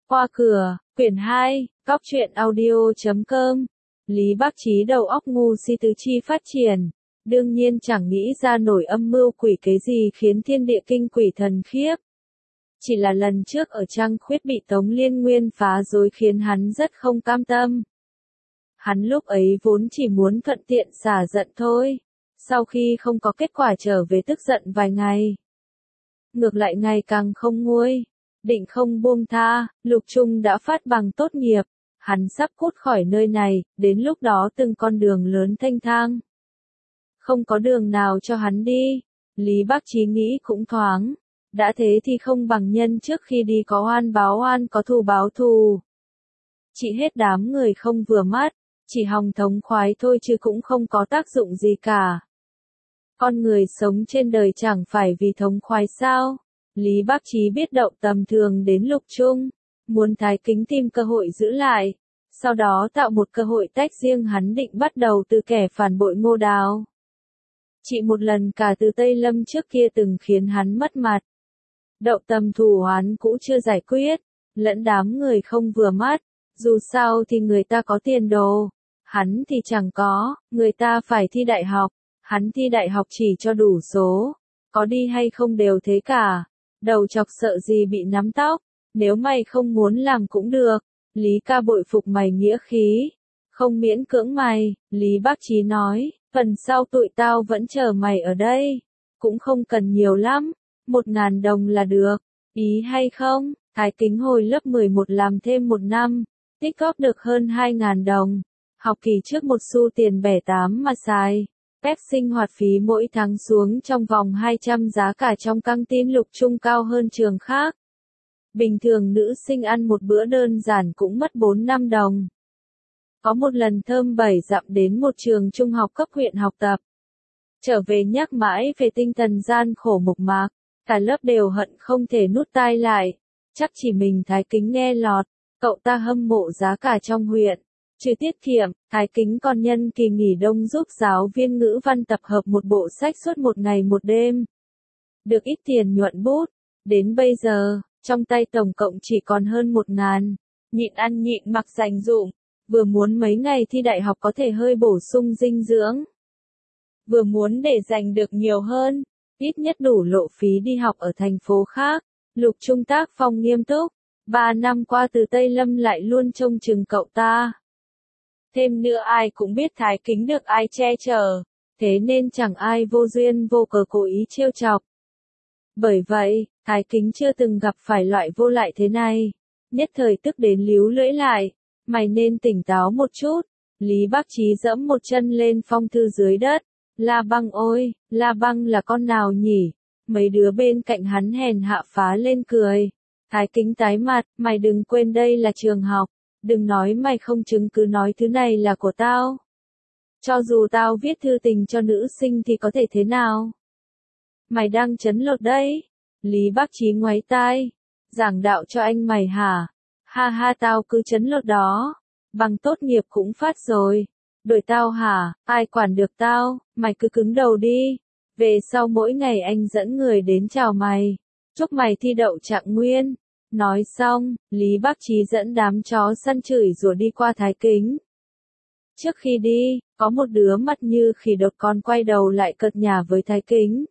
Qua cửa, quyển 2, Góc truyện audio.com. Lý Bác Chí đầu óc ngu si tứ chi phát triển, đương nhiên chẳng nghĩ ra nổi âm mưu quỷ kế gì khiến thiên địa kinh quỷ thần khiếp. Chỉ là lần trước ở Trăng Khuyết bị Tống Liên Nguyên phá rối khiến hắn rất không cam tâm. Hắn lúc ấy vốn chỉ muốn thuận tiện xả giận thôi, sau khi không có kết quả trở về tức giận vài ngày. Ngược lại ngày càng không nguôi, định không buông tha, Lục Trung đã phát bằng tốt nghiệp, hắn sắp cút khỏi nơi này, đến lúc đó từng con đường lớn thanh thang. Không có đường nào cho hắn đi, Lý Bác Chí nghĩ cũng thoáng, đã thế thì không bằng nhân trước khi đi có oan báo oan có thù báo thù. Chỉ hết đám người không vừa mắt, chỉ hòng thống khoái thôi chứ cũng không có tác dụng gì cả. Con người sống trên đời chẳng phải vì thống khoái sao? Lý Bác Chí biết động tầm thường đến Lục Trung, muốn Thái Kính tìm cơ hội giữ lại, sau đó tạo một cơ hội tách riêng hắn định bắt đầu từ kẻ phản bội Ngô Đào. Chỉ một lần cả từ Tây Lâm trước kia từng khiến hắn mất mặt. Đậu tầm thù oán cũ chưa giải quyết, lẫn đám người không vừa mắt, dù sao thì người ta có tiền đồ, hắn thì chẳng có, người ta phải thi đại học, hắn thi đại học chỉ cho đủ số, có đi hay không đều thế cả, đầu chọc sợ gì bị nắm tóc, nếu mày không muốn làm cũng được, Lý ca bội phục mày nghĩa khí, không miễn cưỡng mày, Lý Bác Chí nói, phần sau tụi tao vẫn chờ mày ở đây, cũng không cần nhiều lắm, 1.000 đồng là được, ý hay không? Thái Kính hồi lớp 11 làm thêm 1 năm, tích góp được hơn 2.000 đồng, học kỳ trước một xu tiền bẻ tám mà xài. Phép sinh hoạt phí mỗi tháng xuống trong vòng 200 giá cả trong căng tin Lục Trung cao hơn trường khác. Bình thường nữ sinh ăn một bữa đơn giản cũng mất 4-5 đồng. Có một lần Thơm 7 dặm đến một trường trung học cấp huyện học tập. Trở về nhắc mãi về tinh thần gian khổ mộc mạc, cả lớp đều hận không thể nút tai lại. Chắc chỉ mình Thái Kính nghe lọt, cậu ta hâm mộ giá cả trong huyện. Trừ tiết kiệm, Thái Kính còn nhân kỳ nghỉ đông giúp giáo viên ngữ văn tập hợp một bộ sách suốt một ngày một đêm. Được ít tiền nhuận bút, đến bây giờ, trong tay tổng cộng chỉ còn hơn 1.000, nhịn ăn nhịn mặc dành dụm, vừa muốn mấy ngày thi đại học có thể hơi bổ sung dinh dưỡng. Vừa muốn để dành được nhiều hơn, ít nhất đủ lộ phí đi học ở thành phố khác, Lục Trung tác phong nghiêm túc, 3 năm qua từ Tây Lâm lại luôn trông chừng cậu ta. Thêm nữa ai cũng biết Thái Kính được ai che chở, thế nên chẳng ai vô duyên vô cớ cố ý trêu chọc. Bởi vậy, Thái Kính chưa từng gặp phải loại vô lại thế này. Nhất thời tức đến líu lưỡi lại, mày nên tỉnh táo một chút. Lý Bác Chí giẫm một chân lên phong thư dưới đất. La Băng ôi, La Băng là con nào nhỉ? Mấy đứa bên cạnh hắn hèn hạ phá lên cười. Thái Kính tái mặt, mày đừng quên đây là trường học. Đừng nói mày không chứng cứ nói thứ này là của tao. Cho dù tao viết thư tình cho nữ sinh thì có thể thế nào? Mày đang trấn lột đấy. Lý Bác Chí ngoáy tai. Giảng đạo cho anh mày hả? Ha ha tao cứ trấn lột đó. Bằng tốt nghiệp cũng phát rồi. Đuổi tao hả? Ai quản được tao? Mày cứ cứng đầu đi. Về sau mỗi ngày anh dẫn người đến chào mày. Chúc mày thi đậu trạng nguyên. Nói xong, Lý Bác Chí dẫn đám chó săn chửi rủa đi qua Thái Kính. Trước khi đi, có một đứa mặt như khỉ đột con quay đầu lại cợt nhả với Thái Kính.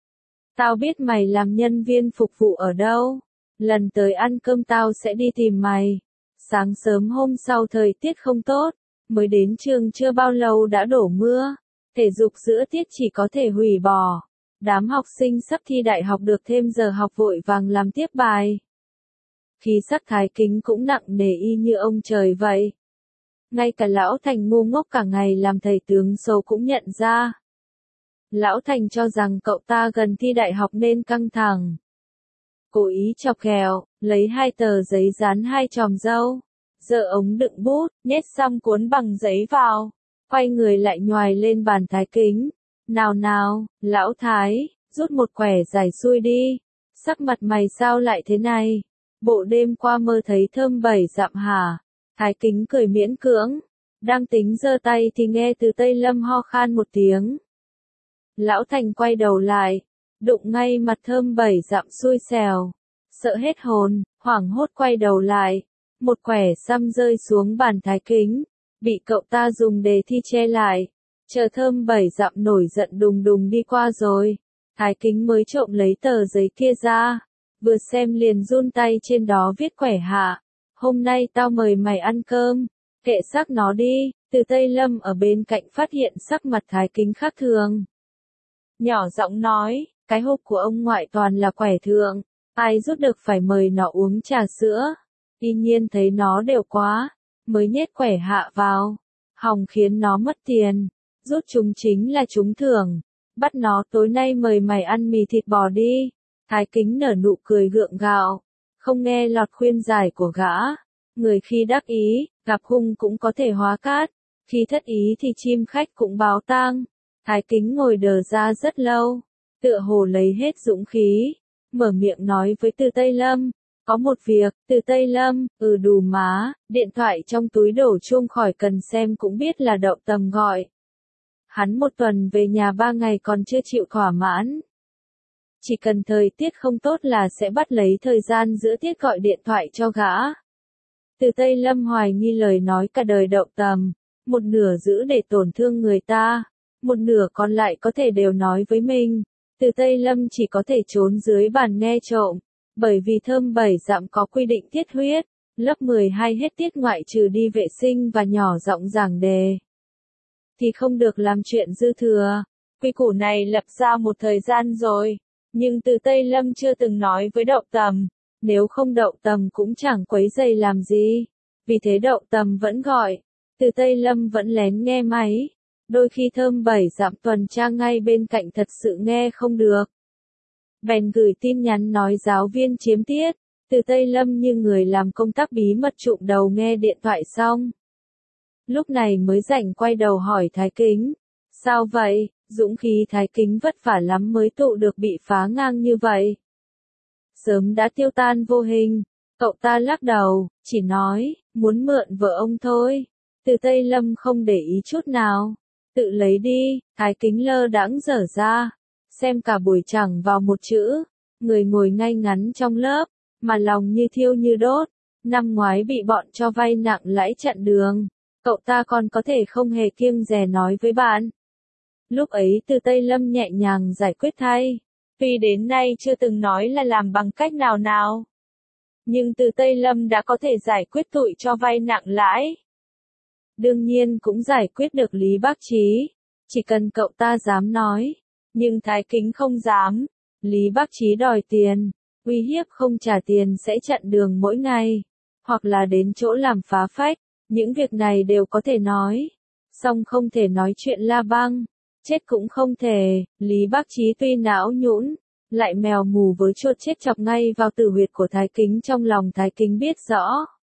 Tao biết mày làm nhân viên phục vụ ở đâu. Lần tới ăn cơm tao sẽ đi tìm mày. Sáng sớm hôm sau thời tiết không tốt, mới đến trường chưa bao lâu đã đổ mưa. Thể dục giữa tiết chỉ có thể hủy bỏ. Đám học sinh sắp thi đại học được thêm giờ học vội vàng làm tiếp bài. Khí sắc Thái Kính cũng nặng nề y như ông trời vậy. Ngay cả Lão Thành ngu ngốc cả ngày làm thầy tướng số cũng nhận ra. Lão Thành cho rằng cậu ta gần thi đại học nên căng thẳng. Cố ý chọc ghẹo, lấy 2 tờ giấy dán 2 chòm râu, giở ống đựng bút, nhét xong cuốn bằng giấy vào, quay người lại nhoài lên bàn Thái Kính. Nào nào, Lão Thái, rút một quẻ giải xui đi, sắc mặt mày sao lại thế này? Bộ đêm qua mơ thấy Thơm 7 dặm hả? Thái Kính cười miễn cưỡng, đang tính giơ tay thì nghe từ Tây Lâm ho khan một tiếng. Lão Thành quay đầu lại, đụng ngay mặt Thơm 7 dặm xui xẻo, sợ hết hồn, hoảng hốt quay đầu lại, Một quẻ săm rơi xuống bàn Thái Kính, bị cậu ta dùng đề thi che lại. Chờ Thơm 7 dặm nổi giận đùng đùng đi qua rồi, Thái Kính mới trộm lấy tờ giấy kia ra, vừa xem liền run tay trên đó viết quẻ hạ. Hôm nay tao mời mày ăn cơm, kệ xác nó đi. Từ Tây Lâm ở bên cạnh phát hiện sắc mặt Thái Kính khác thường. Nhỏ giọng nói, cái hộp của ông ngoại toàn là quẻ thượng, ai rút được phải mời nó uống trà sữa. Tuy nhiên thấy nó đều quá, mới nhét quẻ hạ vào, hòng khiến nó mất tiền, rút chúng chính là trúng thưởng, bắt nó tối nay mời mày ăn mì thịt bò đi. Thái Kính nở nụ cười gượng gạo, không nghe lọt khuyên giải của gã, người khi đắc ý, gặp hung cũng có thể hóa cát, khi thất ý thì chim khách cũng báo tang. Thái Kính ngồi đờ ra rất lâu, tựa hồ lấy hết dũng khí, mở miệng nói với Từ Tây Lâm, có một việc. Từ Tây Lâm, đù má, điện thoại trong túi đổ chuông khỏi cần xem cũng biết là Đậu Tầm gọi. Hắn một tuần về nhà 3 ngày còn chưa chịu thỏa mãn. Chỉ cần thời tiết không tốt là sẽ bắt lấy thời gian giữa tiết gọi điện thoại cho gã. Từ Tây Lâm hoài nghi lời nói cả đời Đậu Tầm, một nửa giữ để tổn thương người ta, một nửa còn lại có thể đều nói với mình. Từ Tây Lâm chỉ có thể trốn dưới bàn nghe trộm, bởi vì Thơm 7 dặm có quy định tiết huyết, lớp 12 hết tiết ngoại trừ đi vệ sinh và nhỏ giọng giảng đề, thì không được làm chuyện dư thừa. Quy củ này lập ra một thời gian rồi, nhưng Từ Tây Lâm chưa từng nói với Đậu Tầm, nếu không Đậu Tầm cũng chẳng quấy rầy làm gì. Vì thế Đậu Tầm vẫn gọi, Từ Tây Lâm vẫn lén nghe máy. Đôi khi Thơm 7 dặm tuần tra ngay bên cạnh thật sự nghe không được, bèn gửi tin nhắn nói giáo viên chiếm tiết. Từ Tây Lâm như người làm công tác bí mật trụm đầu nghe điện thoại xong, lúc này mới rảnh quay đầu hỏi Thái Kính, sao vậy? Dũng khí Thái Kính vất vả lắm mới tụ được bị phá ngang như vậy, sớm đã tiêu tan vô hình. Cậu ta lắc đầu, chỉ nói, muốn mượn vợ ông thôi. Từ Tây Lâm không để ý chút nào, tự lấy đi. Thái Kính lơ đãng dở ra, xem cả buổi chẳng vào một chữ, người ngồi ngay ngắn trong lớp, mà lòng như thiêu như đốt. Năm ngoái bị bọn cho vay nặng lãi chặn đường, cậu ta còn có thể không hề kiêng dè nói với bạn. Lúc ấy Từ Tây Lâm nhẹ nhàng giải quyết thay, tuy đến nay chưa từng nói là làm bằng cách nào nào, nhưng Từ Tây Lâm đã có thể giải quyết tụi cho vay nặng lãi. Đương nhiên cũng giải quyết được Lý Bác Chí, chỉ cần cậu ta dám nói, nhưng Thái Kính không dám. Lý Bác Chí đòi tiền, uy hiếp không trả tiền sẽ chặn đường mỗi ngày, hoặc là đến chỗ làm phá phách, những việc này đều có thể nói, song không thể nói chuyện la băng, chết cũng không thể. Lý Bác Chí tuy não nhũn, lại mèo mù với chuột chết chọc ngay vào tử huyệt của Thái Kính. Trong lòng Thái Kính biết rõ,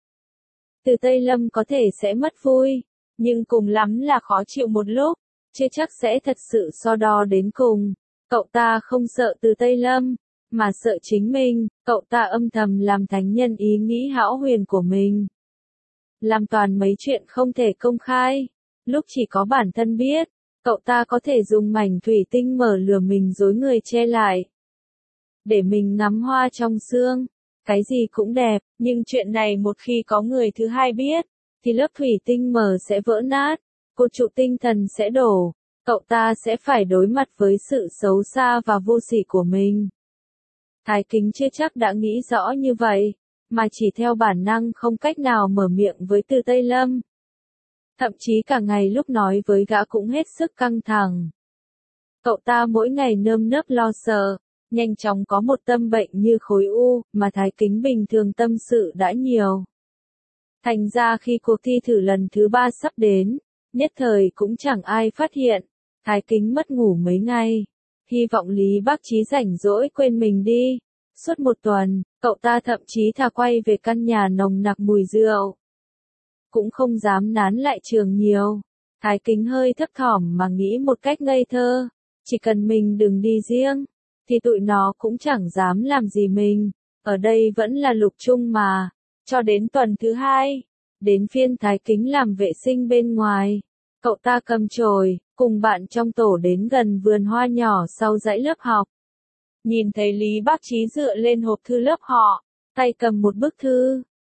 Từ Tây Lâm có thể sẽ mất vui, nhưng cùng lắm là khó chịu một lúc, chưa chắc sẽ thật sự so đo đến cùng. Cậu ta không sợ Từ Tây Lâm, mà sợ chính mình. Cậu ta âm thầm làm thánh nhân ý nghĩ hão huyền của mình, làm toàn mấy chuyện không thể công khai, lúc chỉ có bản thân biết. Cậu ta có thể dùng mảnh thủy tinh mở lửa mình dối người che lại, để mình ngắm hoa trong sương, cái gì cũng đẹp, nhưng chuyện này một khi có người thứ hai biết, thì lớp thủy tinh mở sẽ vỡ nát, cột trụ tinh thần sẽ đổ, cậu ta sẽ phải đối mặt với sự xấu xa và vô sỉ của mình. Thái Kính chưa chắc đã nghĩ rõ như vậy, mà chỉ theo bản năng không cách nào mở miệng với Từ Tây Lâm. Thậm chí cả ngày lúc nói với gã cũng hết sức căng thẳng. Cậu ta mỗi ngày nơm nớp lo sợ, nhanh chóng có một tâm bệnh như khối u, mà Thái Kính bình thường tâm sự đã nhiều. Thành ra khi cuộc thi thử lần thứ 3 sắp đến, nhất thời cũng chẳng ai phát hiện. Thái Kính mất ngủ mấy ngày, hy vọng Lý Bác Chí rảnh rỗi quên mình đi. Suốt một tuần, cậu ta thậm chí thà quay về căn nhà nồng nặc mùi rượu, cũng không dám nán lại trường nhiều. Thái Kính hơi thấp thỏm mà nghĩ một cách ngây thơ, chỉ cần mình đừng đi riêng, thì tụi nó cũng chẳng dám làm gì mình, ở đây vẫn là lục chung mà. Cho đến tuần thứ 2, đến phiên Thái Kính làm vệ sinh bên ngoài, cậu ta cầm chổi, cùng bạn trong tổ đến gần vườn hoa nhỏ sau dãy lớp học. Nhìn thấy Lý Bác Chí dựa lên hộp thư lớp họ, tay cầm một bức thư,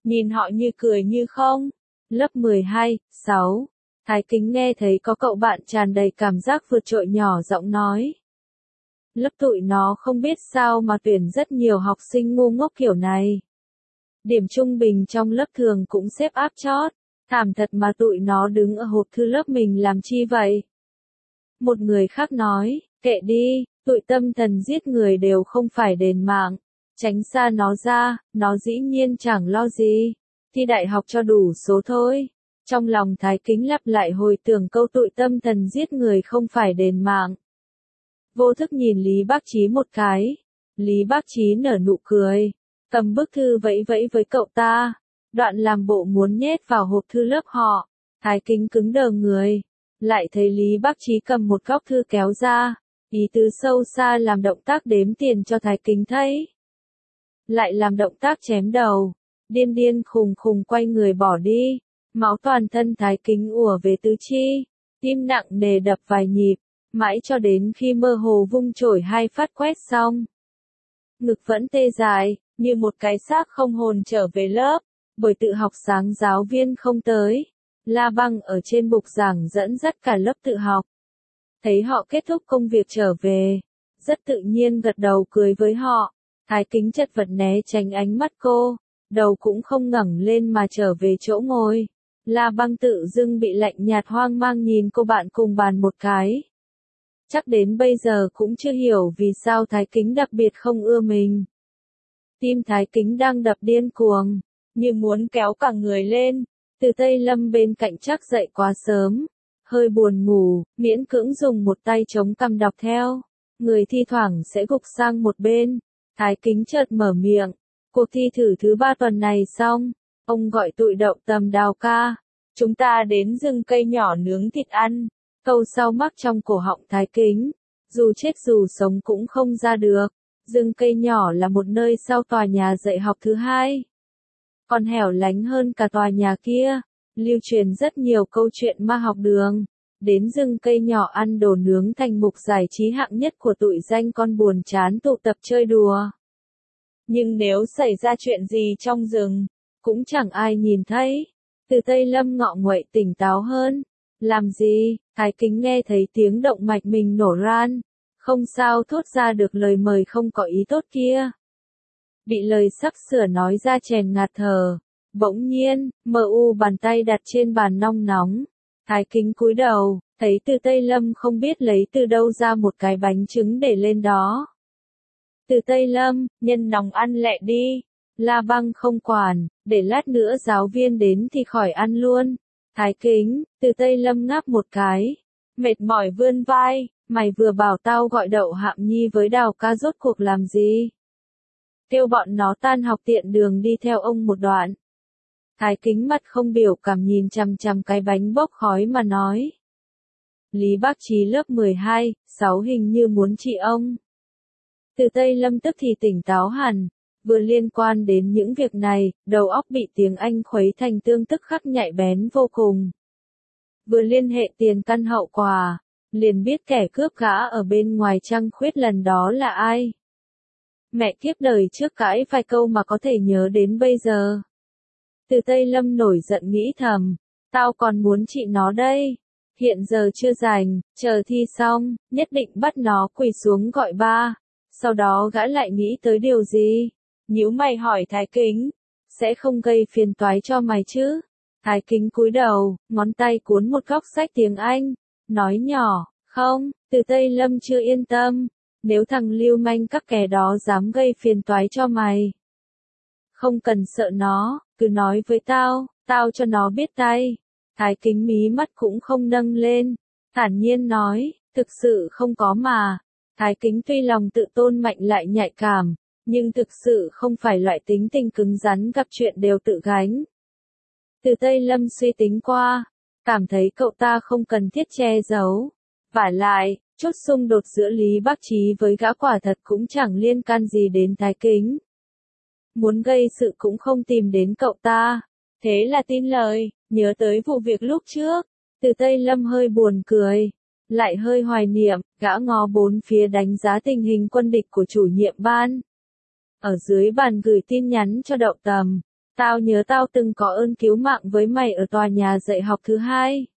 nhìn họ như cười như không. Lớp 12, 6. Thái Kính nghe thấy có cậu bạn tràn đầy cảm giác vượt trội nhỏ giọng nói. Lớp tụi nó không biết sao mà tuyển rất nhiều học sinh ngu ngốc kiểu này. Điểm trung bình trong lớp thường cũng xếp áp chót. Thảm thật mà tụi nó đứng ở hộp thư lớp mình làm chi vậy? Một người khác nói, kệ đi, tụi tâm thần giết người đều không phải đền mạng. Tránh xa nó ra, nó dĩ nhiên chẳng lo gì. Thi đại học cho đủ số thôi. Trong lòng Thái Kính lặp lại hồi tưởng câu tụi tâm thần giết người không phải đền mạng. Vô thức nhìn Lý Bác Chí một cái. Lý Bác Chí nở nụ cười. Cầm bức thư vẫy vẫy với cậu ta. Đoạn làm bộ muốn nhét vào hộp thư lớp họ. Thái Kính cứng đờ người. Lại thấy Lý Bác Chí cầm một góc thư kéo ra. Ý tứ sâu xa làm động tác đếm tiền cho Thái Kính thấy. Lại làm động tác chém đầu. Điên điên khùng khùng quay người bỏ đi. Máu toàn thân Thái Kính ùa về tứ chi. Tim nặng nề đập vài nhịp. Mãi cho đến khi mơ hồ vung chổi hai phát quét xong. Ngực vẫn tê dại, như một cái xác không hồn trở về lớp. Bởi tự học sáng giáo viên không tới. La Băng ở trên bục giảng dẫn dắt cả lớp tự học. Thấy họ kết thúc công việc trở về. Rất tự nhiên gật đầu cười với họ. Thái Kính chật vật né tránh ánh mắt cô. Đầu cũng không ngẩng lên mà trở về chỗ ngồi. La Băng tự dưng bị lạnh nhạt hoang mang nhìn cô bạn cùng bàn một cái. Chắc đến bây giờ cũng chưa hiểu vì sao Thái Kính đặc biệt không ưa mình. Tim Thái Kính đang đập điên cuồng, như muốn kéo cả người lên. Từ Tây Lâm bên cạnh chắc dậy quá sớm, hơi buồn ngủ, miễn cưỡng dùng một tay chống cằm đọc theo. Người thi thoảng sẽ gục sang một bên. Thái Kính chợt mở miệng. Cuộc thi thử thứ 3 tuần này xong, ông gọi tụi Đậu Tầm Đào ca. Chúng ta đến rừng cây nhỏ nướng thịt ăn. Câu sau mắc trong cổ họng Thái Kính. Dù chết dù sống cũng không ra được. Rừng cây nhỏ là một nơi sau tòa nhà dạy học thứ 2. Còn hẻo lánh hơn cả tòa nhà kia. Lưu truyền rất nhiều câu chuyện ma học đường. Đến rừng cây nhỏ ăn đồ nướng thành mục giải trí hạng nhất của tụi danh con buồn chán tụ tập chơi đùa. Nhưng nếu xảy ra chuyện gì trong rừng, cũng chẳng ai nhìn thấy. Từ Tây Lâm ngọ nguậy tỉnh táo hơn. Làm gì? Thái Kính nghe thấy tiếng động mạch mình nổ ran. Không sao thốt ra được lời mời không có ý tốt kia. Bị lời sắp sửa nói ra chèn ngạt thở. Bỗng nhiên, bàn tay đặt trên bàn nong nóng. Thái Kính cúi đầu, thấy Từ Tây Lâm không biết lấy từ đâu ra một cái bánh trứng để lên đó. Từ Tây Lâm, nhân nóng ăn lẹ đi. La Băng không quản, để lát nữa giáo viên đến thì khỏi ăn luôn. Thái Kính, Từ Tây Lâm ngáp một cái. Mệt mỏi vươn vai, mày vừa bảo tao gọi Đậu Hạm Nhi với Đào ca rốt cuộc làm gì? Kêu bọn nó tan học tiện đường đi theo ông một đoạn. Thái Kính mặt không biểu cảm nhìn chằm chằm cái bánh bốc khói mà nói. Lý Bác Chí lớp 12, 6 hình như muốn trị ông. Từ Tây Lâm tức thì tỉnh táo hẳn. Vừa liên quan đến những việc này, đầu óc bị tiếng Anh khuấy thành tương tức khắc nhạy bén vô cùng. Vừa liên hệ tiền căn hậu quả, liền biết kẻ cướp gã ở bên ngoài trăng khuyết lần đó là ai. Mẹ kiếp đời trước cãi vài câu mà có thể nhớ đến bây giờ. Từ Tây Lâm nổi giận nghĩ thầm, tao còn muốn trị nó đây. Hiện giờ chưa rảnh, chờ thi xong, nhất định bắt nó quỳ xuống gọi ba. Sau đó gã lại nghĩ tới điều gì? Nhíu mày hỏi Thái Kính, sẽ không gây phiền toái cho mày chứ? Thái Kính cúi đầu, ngón tay cuốn một góc sách tiếng Anh, nói nhỏ, không, Từ Tây Lâm chưa yên tâm, nếu thằng lưu manh các kẻ đó dám gây phiền toái cho mày. Không cần sợ nó, cứ nói với tao, tao cho nó biết tay. Thái Kính mí mắt cũng không nâng lên, thản nhiên nói, thực sự không có mà. Thái Kính tuy lòng tự tôn mạnh lại nhạy cảm, nhưng thực sự không phải loại tính tình cứng rắn gặp chuyện đều tự gánh. Từ Tây Lâm suy tính qua, cảm thấy cậu ta không cần thiết che giấu. Vả lại, chút xung đột giữa Lý Bác Chí với gã quả thật cũng chẳng liên can gì đến Thái Kính. Muốn gây sự cũng không tìm đến cậu ta. Thế là tin lời, nhớ tới vụ việc lúc trước. Từ Tây Lâm hơi buồn cười, lại hơi hoài niệm, gã ngó bốn phía đánh giá tình hình quân địch của chủ nhiệm ban. Ở dưới bàn gửi tin nhắn cho Đậu Tầm, Tao nhớ tao từng có ơn cứu mạng với mày ở tòa nhà dạy học thứ hai.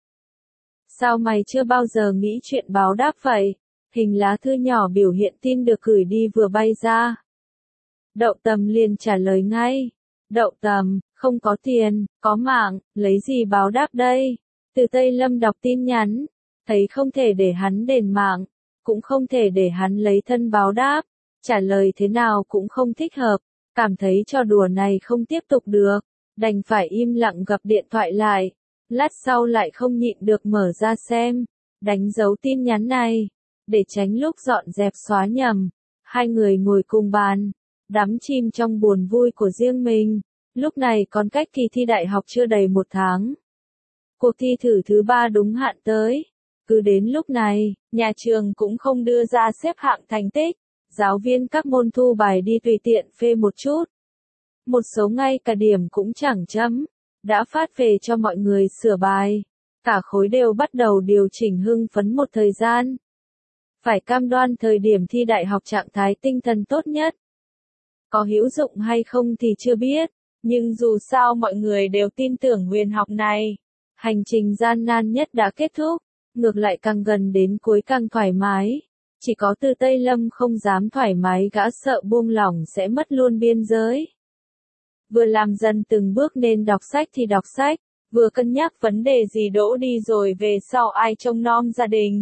Sao mày chưa bao giờ nghĩ chuyện báo đáp vậy? Hình lá thư nhỏ biểu hiện tin được gửi đi vừa bay ra. Đậu Tầm liền trả lời ngay. Đậu Tầm, không có tiền, có mạng, lấy gì báo đáp đây? Từ Tây Lâm đọc tin nhắn, thấy không thể để hắn đền mạng, cũng không thể để hắn lấy thân báo đáp. Trả lời thế nào cũng không thích hợp, cảm thấy trò đùa này không tiếp tục được, đành phải im lặng gập điện thoại lại. Lát sau lại không nhịn được mở ra xem, đánh dấu tin nhắn này, để tránh lúc dọn dẹp xóa nhầm. Hai người ngồi cùng bàn, đắm chìm trong buồn vui của riêng mình. Lúc này còn cách kỳ thi đại học chưa đầy 1 tháng. Cuộc thi thử thứ 3 đúng hạn tới. Cứ đến lúc này, nhà trường cũng không đưa ra xếp hạng thành tích. Giáo viên các môn thu bài đi tùy tiện phê một chút. Một số ngay cả điểm cũng chẳng chấm. Đã phát về cho mọi người sửa bài. Cả khối đều bắt đầu điều chỉnh hưng phấn một thời gian. Phải cam đoan thời điểm thi đại học trạng thái tinh thần tốt nhất. Có hữu dụng hay không thì chưa biết, nhưng dù sao mọi người đều tin tưởng huyền học này. Hành trình gian nan nhất đã kết thúc, ngược lại càng gần đến cuối càng thoải mái. Chỉ có Từ Tây Lâm không dám thoải mái, gã sợ buông lỏng sẽ mất luôn biên giới. Vừa làm dần từng bước nên đọc sách thì đọc sách, vừa cân nhắc vấn đề gì đỗ đi rồi về sau ai trông nom gia đình.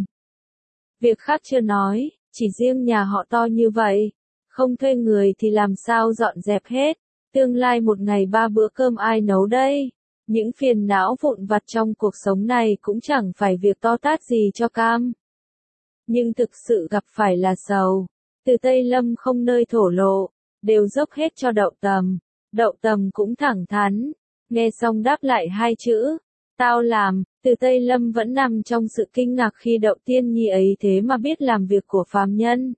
Việc khác chưa nói, chỉ riêng nhà họ to như vậy, không thuê người thì làm sao dọn dẹp hết, tương lai một ngày 3 bữa cơm ai nấu đây. Những phiền não vụn vặt trong cuộc sống này cũng chẳng phải việc to tát gì cho cam. Nhưng thực sự gặp phải là sầu. Từ Tây Lâm không nơi thổ lộ, đều dốc hết cho Đậu Tầm. Đậu Tầm cũng thẳng thắn, nghe xong đáp lại 2 chữ, tao làm. Từ Tây Lâm vẫn nằm trong sự kinh ngạc khi Đậu Tiên Nhi ấy thế mà biết làm việc của phàm nhân.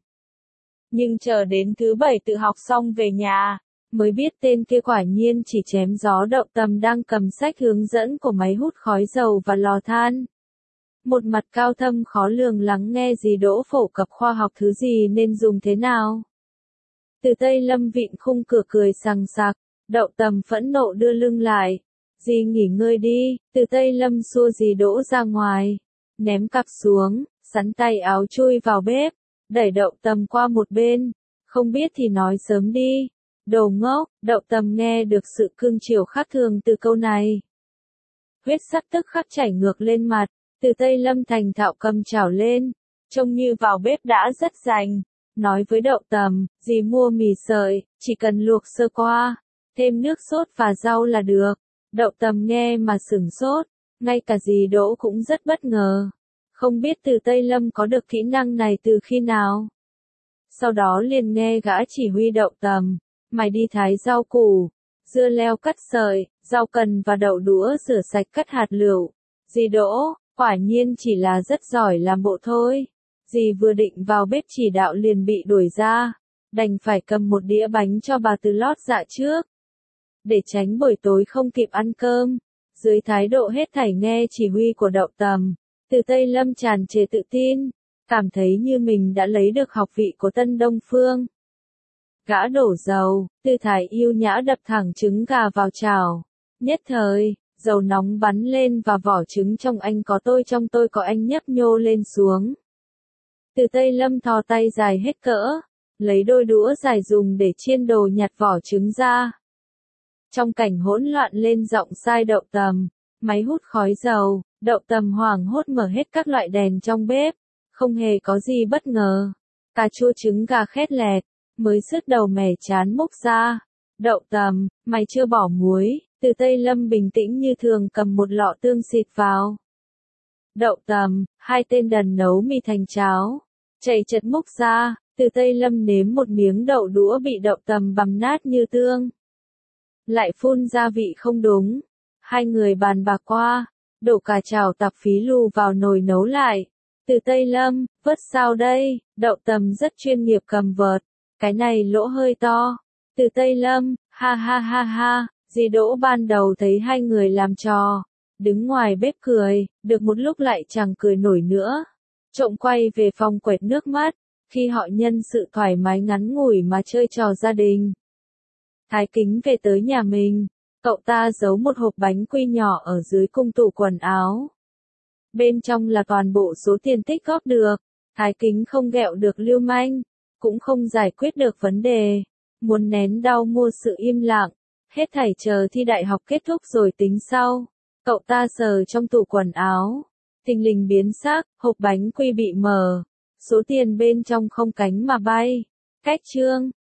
Nhưng chờ đến thứ 7 tự học xong về nhà, mới biết tên kia quả nhiên chỉ chém gió. Đậu Tầm đang cầm sách hướng dẫn của máy hút khói dầu và lò than. Một mặt cao thâm khó lường lắng nghe dì Đỗ phổ cập khoa học thứ gì nên dùng thế nào. Từ Tây Lâm vịn khung cửa cười sằng sặc, Đậu Tầm phẫn nộ đưa lưng lại. Dì nghỉ ngơi đi. Từ Tây Lâm xua dì Đỗ ra ngoài, ném cặp xuống, sắn tay áo chui vào bếp, đẩy Đậu Tầm qua một bên. Không biết thì nói sớm đi. Đồ ngốc. Đậu Tầm nghe được sự cương chiều khác thường từ câu này. Huyết sắc tức khắc chảy ngược lên mặt. Từ Tây Lâm thành thạo cầm chảo lên, trông như vào bếp đã rất rành. Nói với Đậu Tầm, dì mua mì sợi, chỉ cần luộc sơ qua, thêm nước sốt và rau là được. Đậu Tầm nghe mà sửng sốt, ngay cả dì Đỗ cũng rất bất ngờ. Không biết Từ Tây Lâm có được kỹ năng này từ khi nào. Sau đó liền nghe gã chỉ huy Đậu Tầm, mày đi thái rau củ, dưa leo cắt sợi, rau cần và đậu đũa rửa sạch cắt hạt lựu. Dì Đỗ, quả nhiên chỉ là rất giỏi làm bộ thôi. Dì vừa định vào bếp chỉ đạo liền bị đuổi ra, đành phải cầm một đĩa bánh cho bà Từ lót dạ trước. Để tránh buổi tối không kịp ăn cơm, dưới thái độ hết thảy nghe chỉ huy của Đậu Tầm, Từ Tây Lâm tràn trề tự tin, cảm thấy như mình đã lấy được học vị của Tân Đông Phương. Gã đổ dầu, tư thái yêu nhã đập thẳng trứng gà vào chảo. Nhất thời, dầu nóng bắn lên và vỏ trứng trong anh có tôi trong tôi có anh nhấp nhô lên xuống. Từ Tây Lâm thò tay dài hết cỡ, lấy đôi đũa dài dùng để chiên đồ nhặt vỏ trứng ra. Trong cảnh hỗn loạn lên giọng sai Đậu Tầm, máy hút khói dầu. Đậu Tầm hoảng hốt mở hết các loại đèn trong bếp, không hề có gì bất ngờ. Cà chua trứng gà khét lẹt, mới sứt đầu mẻ chán múc ra. Đậu Tầm, mày chưa bỏ muối. Từ Tây Lâm bình tĩnh như thường cầm một lọ tương xịt vào. Đậu Tầm, 2 tên đần nấu mì thành cháo. Chảy chật múc ra, Từ Tây Lâm nếm một miếng đậu đũa bị Đậu Tầm bằm nát như tương. Lại phun gia vị không đúng. Hai người bàn bạc qua, đổ cả chảo tạp phí lù vào nồi nấu lại. Từ Tây Lâm, vớt sao đây? Đậu Tầm rất chuyên nghiệp cầm vợt. Cái này lỗ hơi to. Từ Tây Lâm, ha ha ha ha. Dì Đỗ ban đầu thấy hai người làm trò, đứng ngoài bếp cười, được một lúc lại chẳng cười nổi nữa. Trộm quay về phòng quệt nước mắt, khi họ nhân sự thoải mái ngắn ngủi mà chơi trò gia đình. Thái Kính về tới nhà mình, cậu ta giấu một hộp bánh quy nhỏ ở dưới cung tủ quần áo. Bên trong là toàn bộ số tiền tích góp được. Thái Kính không ghẹo được lưu manh, cũng không giải quyết được vấn đề. Muốn nén đau mua sự im lặng, hết thảy chờ thi đại học kết thúc rồi tính sau. Cậu ta sờ trong tủ quần áo, thình lình biến sắc, hộp bánh quy bị mở, số tiền bên trong không cánh mà bay. Cách chương